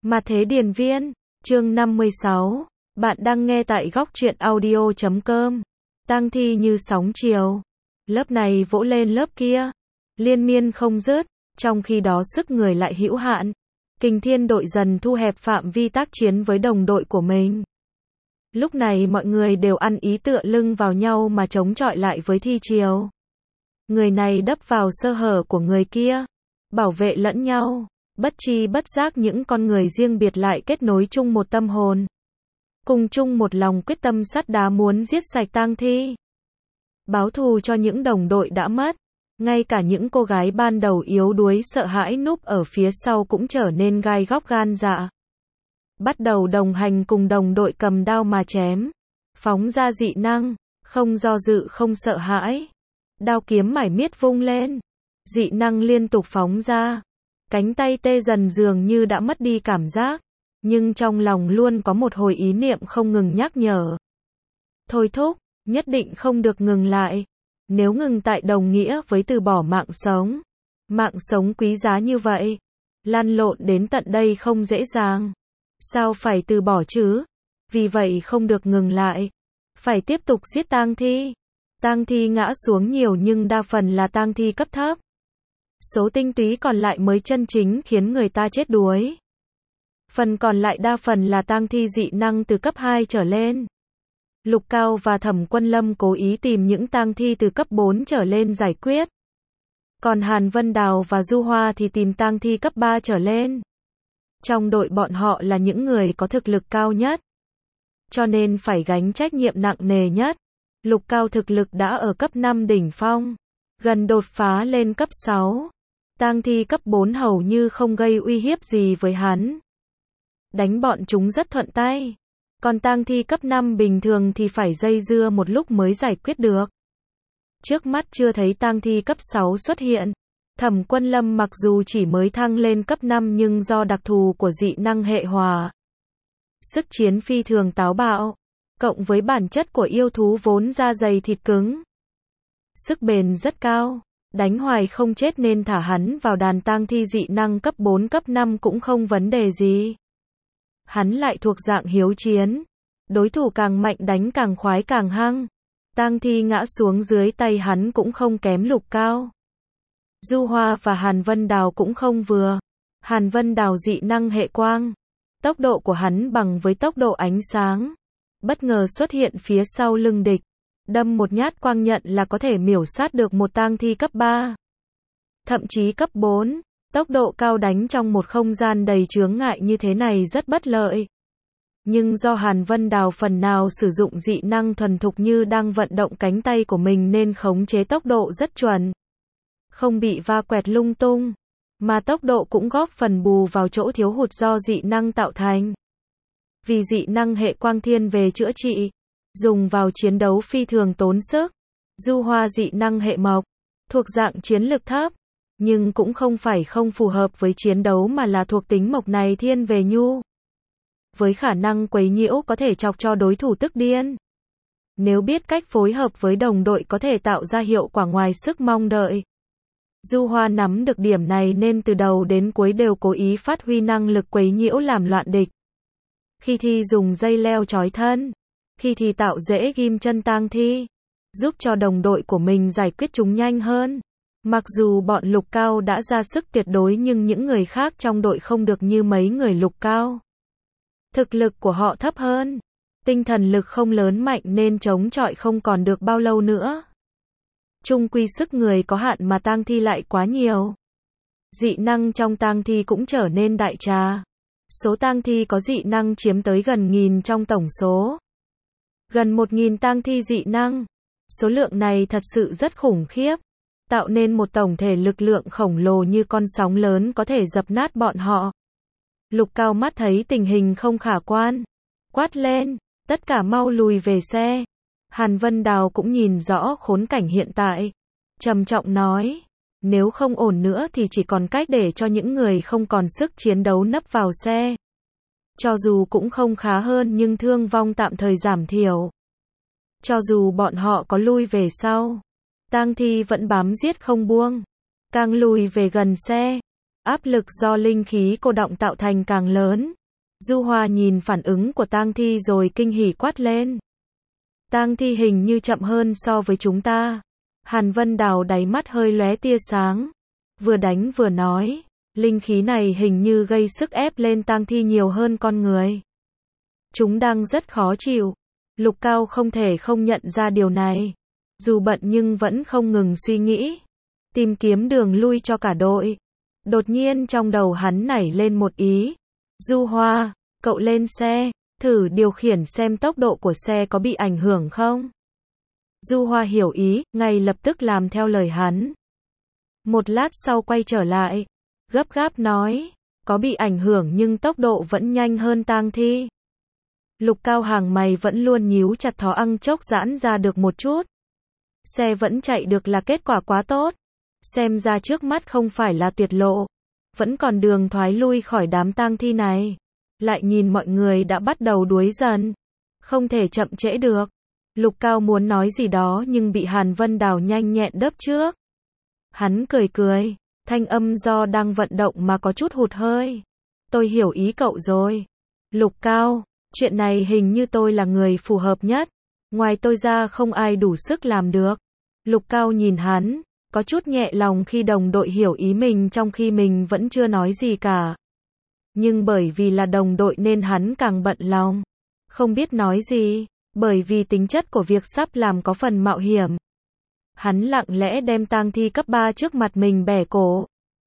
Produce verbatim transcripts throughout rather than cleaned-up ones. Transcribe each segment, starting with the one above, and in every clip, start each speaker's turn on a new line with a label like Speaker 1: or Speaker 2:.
Speaker 1: Mà thế điền viên, chương năm mươi sáu. Bạn đang nghe tại góc truyện audio chấm com. Tang thi như sóng chiều. Lớp này vỗ lên lớp kia. Liên miên không dứt. Trong khi đó sức người lại hữu hạn. Kình Thiên đội dần thu hẹp phạm vi tác chiến với đồng đội của mình. Lúc này mọi người đều ăn ý tựa lưng vào nhau mà chống chọi lại với thi chiều. Người này đắp vào sơ hở của người kia. Bảo vệ lẫn nhau. Bất chi bất giác những con người riêng biệt lại kết nối chung một tâm hồn. Cùng chung một lòng quyết tâm sắt đá muốn giết sạch tang thi. Báo thù cho những đồng đội đã mất. Ngay cả những cô gái ban đầu yếu đuối sợ hãi núp ở phía sau cũng trở nên gai góc gan dạ. Bắt đầu đồng hành cùng đồng đội cầm đao mà chém. Phóng ra dị năng, không do dự không sợ hãi. Đao kiếm mải miết vung lên. Dị năng liên tục phóng ra. Cánh tay tê dần dường như đã mất đi cảm giác. Nhưng trong lòng luôn có một hồi ý niệm không ngừng nhắc nhở. Thôi thúc, nhất định không được ngừng lại. Nếu ngừng tại đồng nghĩa với từ bỏ mạng sống. Mạng sống quý giá như vậy. Lăn lộn đến tận đây không dễ dàng. Sao phải từ bỏ chứ? Vì vậy không được ngừng lại. Phải tiếp tục giết tang thi. Tang thi ngã xuống nhiều nhưng đa phần là tang thi cấp thấp. Số tinh túy còn lại mới chân chính khiến người ta chết đuối. Phần còn lại đa phần là tang thi dị năng từ cấp hai trở lên. Lục Cao và Thẩm Quân Lâm cố ý tìm những tang thi từ cấp bốn trở lên giải quyết. Còn Hàn Vân Đào và Du Hoa thì tìm tang thi cấp ba trở lên. Trong đội bọn họ là những người có thực lực cao nhất. Cho nên phải gánh trách nhiệm nặng nề nhất. Lục Cao thực lực đã ở cấp năm đỉnh phong. Gần đột phá lên cấp sáu. Tang thi cấp bốn hầu như không gây uy hiếp gì với hắn. Đánh bọn chúng rất thuận tay. Còn tang thi cấp năm bình thường thì phải dây dưa một lúc mới giải quyết được. Trước mắt chưa thấy tang thi cấp sáu xuất hiện. Thẩm Quân Lâm mặc dù chỉ mới thăng lên cấp năm nhưng do đặc thù của dị năng hệ hỏa. Sức chiến phi thường táo bạo. Cộng với bản chất của yêu thú vốn da dày thịt cứng. Sức bền rất cao. Đánh hoài không chết nên thả hắn vào đàn tang thi dị năng cấp bốn cấp năm cũng không vấn đề gì. Hắn lại thuộc dạng hiếu chiến. Đối thủ càng mạnh đánh càng khoái càng hăng. Tang thi ngã xuống dưới tay hắn cũng không kém Lục Cao. Du Hoa và Hàn Vân Đào cũng không vừa. Hàn Vân Đào dị năng hệ quang. Tốc độ của hắn bằng với tốc độ ánh sáng. Bất ngờ xuất hiện phía sau lưng địch. Đâm một nhát quang nhận là có thể miểu sát được một tang thi cấp ba. Thậm chí cấp bốn. Tốc độ cao đánh trong một không gian đầy chướng ngại như thế này rất bất lợi. Nhưng do Hàn Vân Đào phần nào sử dụng dị năng thuần thục như đang vận động cánh tay của mình nên khống chế tốc độ rất chuẩn. Không bị va quẹt lung tung. Mà tốc độ cũng góp phần bù vào chỗ thiếu hụt do dị năng tạo thành. Vì dị năng hệ quang thiên về chữa trị. Dùng vào chiến đấu phi thường tốn sức. Du Hoa dị năng hệ mộc. Thuộc dạng chiến lực thấp. Nhưng cũng không phải không phù hợp với chiến đấu mà là thuộc tính mộc này thiên về nhu. Với khả năng quấy nhiễu có thể chọc cho đối thủ tức điên. Nếu biết cách phối hợp với đồng đội có thể tạo ra hiệu quả ngoài sức mong đợi. Du Hoa nắm được điểm này nên từ đầu đến cuối đều cố ý phát huy năng lực quấy nhiễu làm loạn địch. Khi thì dùng dây leo trói thân. Khi thì tạo rễ ghim chân tang thi. Giúp cho đồng đội của mình giải quyết chúng nhanh hơn. Mặc dù bọn Lục Cao đã ra sức tuyệt đối nhưng những người khác trong đội không được như mấy người Lục Cao. Thực lực của họ thấp hơn. Tinh thần lực không lớn mạnh nên chống chọi không còn được bao lâu nữa. Chung quy sức người có hạn mà tang thi lại quá nhiều. Dị năng trong tang thi cũng trở nên đại trà. Số tang thi có dị năng chiếm tới gần nghìn trong tổng số. Gần một nghìn tang thi dị năng. Số lượng này thật sự rất khủng khiếp. Tạo nên một tổng thể lực lượng khổng lồ như con sóng lớn có thể dập nát bọn họ. Lục Cao mắt thấy tình hình không khả quan. Quát lên, tất cả mau lùi về xe. Hàn Vân Đào cũng nhìn rõ khốn cảnh hiện tại. Trầm trọng nói, nếu không ổn nữa thì chỉ còn cách để cho những người không còn sức chiến đấu nấp vào xe. Cho dù cũng không khá hơn nhưng thương vong tạm thời giảm thiểu. Cho dù bọn họ có lui về sau. Tang thi vẫn bám giết không buông. Càng lùi về gần xe. Áp lực do linh khí cô đọng tạo thành càng lớn. Du Hoa nhìn phản ứng của tang thi rồi kinh hỉ quát lên. Tang thi hình như chậm hơn so với chúng ta. Hàn Vân Đào đáy mắt hơi lóe tia sáng. Vừa đánh vừa nói, linh khí này hình như gây sức ép lên tang thi nhiều hơn con người. Chúng đang rất khó chịu. Lục Cao không thể không nhận ra điều này. Dù bận nhưng vẫn không ngừng suy nghĩ, tìm kiếm đường lui cho cả đội. Đột nhiên trong đầu hắn nảy lên một ý. Du Hoa, cậu lên xe, thử điều khiển xem tốc độ của xe có bị ảnh hưởng không? Du Hoa hiểu ý, ngay lập tức làm theo lời hắn. Một lát sau quay trở lại, gấp gáp nói, có bị ảnh hưởng nhưng tốc độ vẫn nhanh hơn tang thi. Lục Cao hàng mày vẫn luôn nhíu chặt, thó ăng chốc giãn ra được một chút. Xe vẫn chạy được là kết quả quá tốt. Xem ra trước mắt không phải là tuyệt lộ, vẫn còn đường thoái lui khỏi đám tang thi này. Lại nhìn mọi người đã bắt đầu đuối dần, không thể chậm trễ được. Lục Cao muốn nói gì đó nhưng bị Hàn Vân Đào nhanh nhẹn đớp trước. Hắn cười cười, thanh âm do đang vận động mà có chút hụt hơi. Tôi hiểu ý cậu rồi. Lục Cao, chuyện này hình như tôi là người phù hợp nhất. Ngoài tôi ra không ai đủ sức làm được. Lục Cao nhìn hắn, có chút nhẹ lòng khi đồng đội hiểu ý mình trong khi mình vẫn chưa nói gì cả. Nhưng bởi vì là đồng đội nên hắn càng bận lòng. Không biết nói gì, bởi vì tính chất của việc sắp làm có phần mạo hiểm. Hắn lặng lẽ đem tang thi cấp ba trước mặt mình bẻ cổ.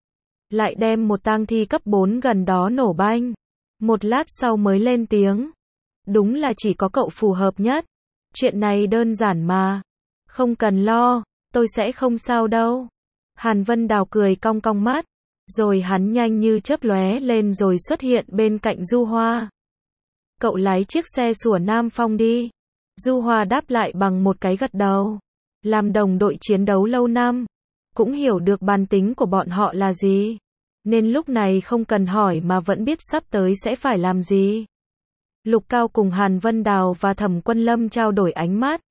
Speaker 1: Lại đem một tang thi cấp bốn gần đó nổ banh. Một lát sau mới lên tiếng. Đúng là chỉ có cậu phù hợp nhất. Chuyện này đơn giản mà. Không cần lo, tôi sẽ không sao đâu. Hàn Vân Đào cười cong cong mắt. Rồi hắn nhanh như chớp lóe lên rồi xuất hiện bên cạnh Du Hoa. Cậu lái chiếc xe sủa Nam Phong đi. Du Hoa đáp lại bằng một cái gật đầu. Làm đồng đội chiến đấu lâu năm, cũng hiểu được bản tính của bọn họ là gì. Nên lúc này không cần hỏi mà vẫn biết sắp tới sẽ phải làm gì. Lục Cao cùng Hàn Vân Đào và Thẩm Quân Lâm trao đổi ánh mắt.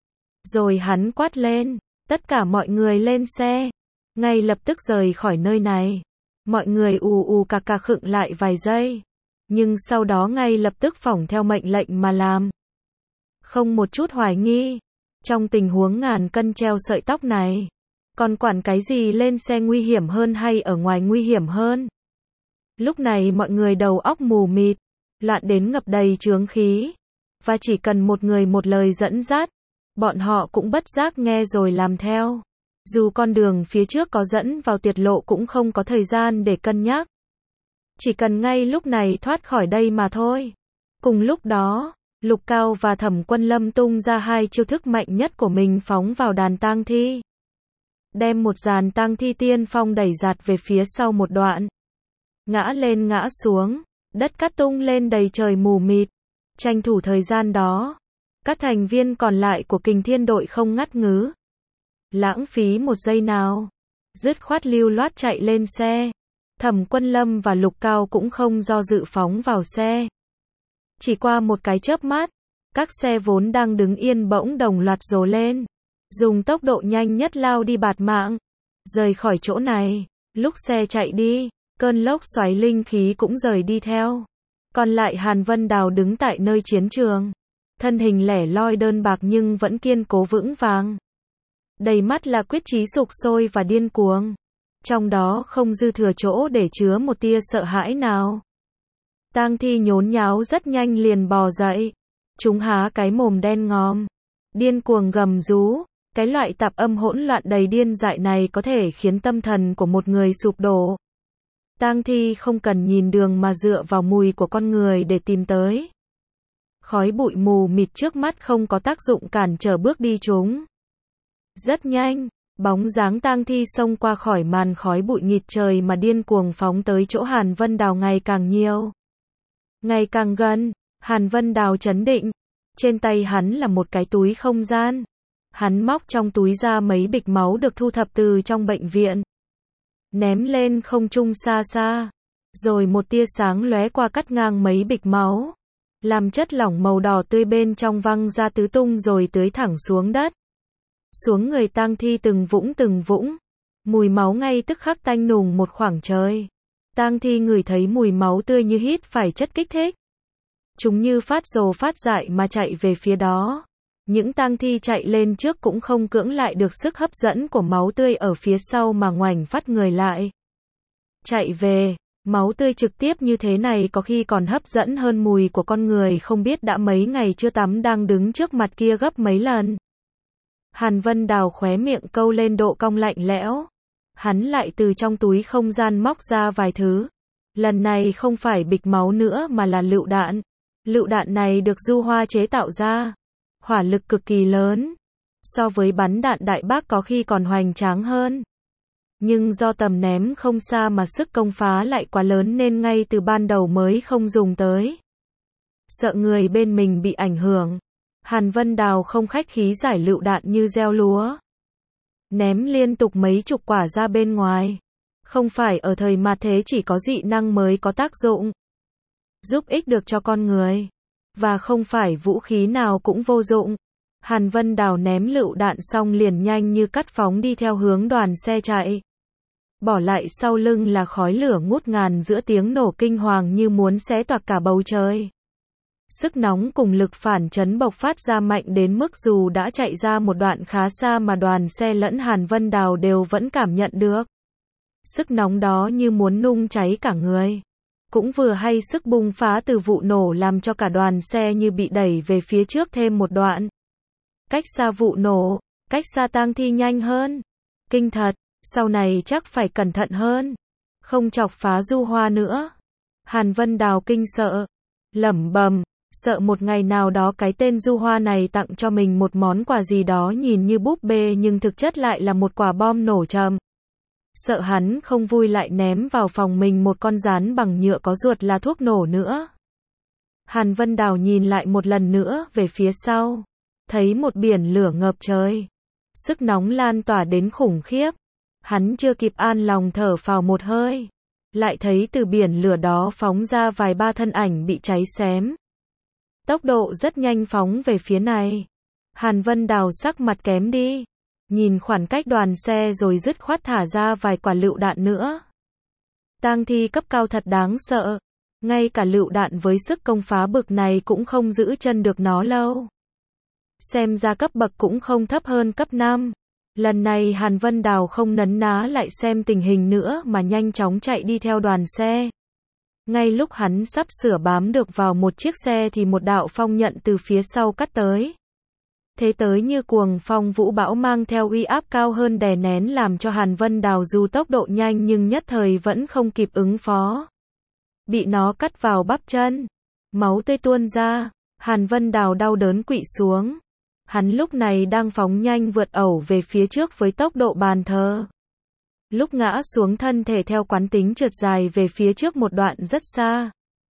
Speaker 1: Rồi hắn quát lên, tất cả mọi người lên xe. Ngay lập tức rời khỏi nơi này. Mọi người ù ù cà cà khựng lại vài giây. Nhưng sau đó ngay lập tức phỏng theo mệnh lệnh mà làm. Không một chút hoài nghi. Trong tình huống ngàn cân treo sợi tóc này, còn quản cái gì lên xe nguy hiểm hơn hay ở ngoài nguy hiểm hơn. Lúc này mọi người đầu óc mù mịt, loạn đến ngập đầy chướng khí. Và chỉ cần một người một lời dẫn dắt, bọn họ cũng bất giác nghe rồi làm theo. Dù con đường phía trước có dẫn vào tuyệt lộ cũng không có thời gian để cân nhắc. Chỉ cần ngay lúc này thoát khỏi đây mà thôi. Cùng lúc đó, Lục Cao và Thẩm Quân Lâm tung ra hai chiêu thức mạnh nhất của mình phóng vào đàn tang thi. Đem một dàn tang thi tiên phong đẩy giạt về phía sau một đoạn. Ngã lên ngã xuống, đất cát tung lên đầy trời mù mịt. Tranh thủ thời gian đó, các thành viên còn lại của Kình Thiên đội không ngắt ngứ. Lãng phí một giây nào, dứt khoát lưu loát chạy lên xe. Thẩm Quân Lâm và Lục Cao cũng không do dự phóng vào xe. Chỉ qua một cái chớp mắt, các xe vốn đang đứng yên bỗng đồng loạt rồ lên, dùng tốc độ nhanh nhất lao đi bạt mạng, rời khỏi chỗ này. Lúc xe chạy đi, cơn lốc xoáy linh khí cũng rời đi theo. Còn lại Hàn Vân Đào đứng tại nơi chiến trường, thân hình lẻ loi đơn bạc nhưng vẫn kiên cố vững vàng. Đầy mắt là quyết chí sục sôi và điên cuồng, trong đó không dư thừa chỗ để chứa một tia sợ hãi nào. Tang thi nhốn nháo rất nhanh liền bò dậy. Chúng há cái mồm đen ngòm, điên cuồng gầm rú. Cái loại tạp âm hỗn loạn đầy điên dại này có thể khiến tâm thần của một người sụp đổ. Tang thi không cần nhìn đường mà dựa vào mùi của con người để tìm tới. Khói bụi mù mịt trước mắt không có tác dụng cản trở bước đi chúng. Rất nhanh, bóng dáng tang thi xông qua khỏi màn khói bụi nghịt trời mà điên cuồng phóng tới chỗ Hàn Vân Đào ngày càng nhiều. Ngày càng gần, Hàn Vân Đào trấn định. Trên tay hắn là một cái túi không gian. Hắn móc trong túi ra mấy bịch máu được thu thập từ trong bệnh viện. Ném lên không trung xa xa. Rồi một tia sáng lóe qua cắt ngang mấy bịch máu. Làm chất lỏng màu đỏ tươi bên trong văng ra tứ tung rồi tưới thẳng xuống đất. Xuống người tang thi từng vũng từng vũng. Mùi máu ngay tức khắc tanh nùng một khoảng trời. Tang thi ngửi thấy mùi máu tươi như hít phải chất kích thích. Chúng như phát rồ phát dại mà chạy về phía đó. Những tang thi chạy lên trước cũng không cưỡng lại được sức hấp dẫn của máu tươi ở phía sau mà ngoảnh phát người lại. Chạy về, máu tươi trực tiếp như thế này có khi còn hấp dẫn hơn mùi của con người không biết đã mấy ngày chưa tắm đang đứng trước mặt kia gấp mấy lần. Hàn Vân Đào khóe miệng câu lên độ cong lạnh lẽo. Hắn lại từ trong túi không gian móc ra vài thứ. Lần này không phải bịch máu nữa mà là lựu đạn. Lựu đạn này được Du Hoa chế tạo ra. Hỏa lực cực kỳ lớn. So với bắn đạn đại bác có khi còn hoành tráng hơn. Nhưng do tầm ném không xa mà sức công phá lại quá lớn nên ngay từ ban đầu mới không dùng tới. Sợ người bên mình bị ảnh hưởng. Hàn Vân Đào không khách khí giải lựu đạn như gieo lúa. Ném liên tục mấy chục quả ra bên ngoài. Không phải ở thời mà thế chỉ có dị năng mới có tác dụng. Giúp ích được cho con người. Và không phải vũ khí nào cũng vô dụng. Hàn Vân Đào ném lựu đạn xong liền nhanh như cắt phóng đi theo hướng đoàn xe chạy. Bỏ lại sau lưng là khói lửa ngút ngàn giữa tiếng nổ kinh hoàng như muốn xé toạc cả bầu trời. Sức nóng cùng lực phản chấn bộc phát ra mạnh đến mức dù đã chạy ra một đoạn khá xa mà đoàn xe lẫn Hàn Vân Đào đều vẫn cảm nhận được. Sức nóng đó như muốn nung cháy cả người. Cũng vừa hay sức bùng phá từ vụ nổ làm cho cả đoàn xe như bị đẩy về phía trước thêm một đoạn. Cách xa vụ nổ, cách xa tang thi nhanh hơn. Kinh thật, sau này chắc phải cẩn thận hơn. Không chọc phá Du Hoa nữa. Hàn Vân Đào kinh sợ. Lẩm bẩm, sợ một ngày nào đó cái tên Du Hoa này tặng cho mình một món quà gì đó nhìn như búp bê nhưng thực chất lại là một quả bom nổ chậm. Sợ hắn không vui lại ném vào phòng mình một con rán bằng nhựa có ruột là thuốc nổ nữa. Hàn Vân Đào nhìn lại một lần nữa về phía sau. Thấy một biển lửa ngập trời. Sức nóng lan tỏa đến khủng khiếp. Hắn chưa kịp an lòng thở phào một hơi. Lại thấy từ biển lửa đó phóng ra vài ba thân ảnh bị cháy xém. Tốc độ rất nhanh phóng về phía này. Hàn Vân Đào sắc mặt kém đi. Nhìn khoảng cách đoàn xe rồi dứt khoát thả ra vài quả lựu đạn nữa. Tang thi cấp cao thật đáng sợ. Ngay cả lựu đạn với sức công phá bực này cũng không giữ chân được nó lâu. Xem ra cấp bậc cũng không thấp hơn cấp năm. Lần này Hàn Vân Đào không nấn ná lại xem tình hình nữa mà nhanh chóng chạy đi theo đoàn xe. Ngay lúc hắn sắp sửa bám được vào một chiếc xe thì một đạo phong nhận từ phía sau cắt tới. Thế tới như cuồng phong vũ bão mang theo uy áp cao hơn đè nén làm cho Hàn Vân Đào dù tốc độ nhanh nhưng nhất thời vẫn không kịp ứng phó. Bị nó cắt vào bắp chân. Máu tươi tuôn ra. Hàn Vân Đào đau đớn quỵ xuống. Hắn lúc này đang phóng nhanh vượt ẩu về phía trước với tốc độ bàn thờ. Lúc ngã xuống thân thể theo quán tính trượt dài về phía trước một đoạn rất xa.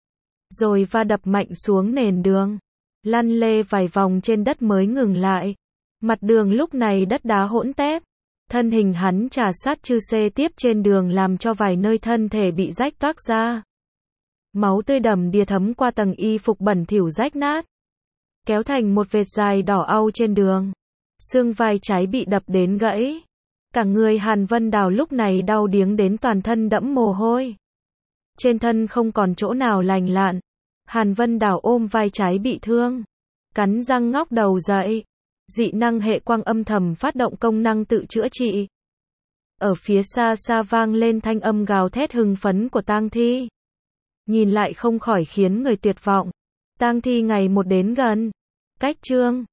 Speaker 1: Rồi va đập mạnh xuống nền đường. Lăn lê vài vòng trên đất mới ngừng lại. Mặt đường lúc này đất đá hỗn tép. Thân hình hắn trà sát chư xê tiếp trên đường làm cho vài nơi thân thể bị rách toác ra. Máu tươi đầm đìa thấm qua tầng y phục bẩn thỉu rách nát. Kéo thành một vệt dài đỏ au trên đường. Xương vai trái bị đập đến gãy. Cả người Hàn Vân Đào lúc này đau điếng đến toàn thân đẫm mồ hôi. Trên thân không còn chỗ nào lành lặn. Hàn Vân Đào ôm vai trái bị thương. Cắn răng ngóc đầu dậy. Dị năng hệ quang âm thầm phát động công năng tự chữa trị. Ở phía xa xa vang lên thanh âm gào thét hưng phấn của tang thi. Nhìn lại không khỏi khiến người tuyệt vọng. Tang thi ngày một đến gần. Cách chương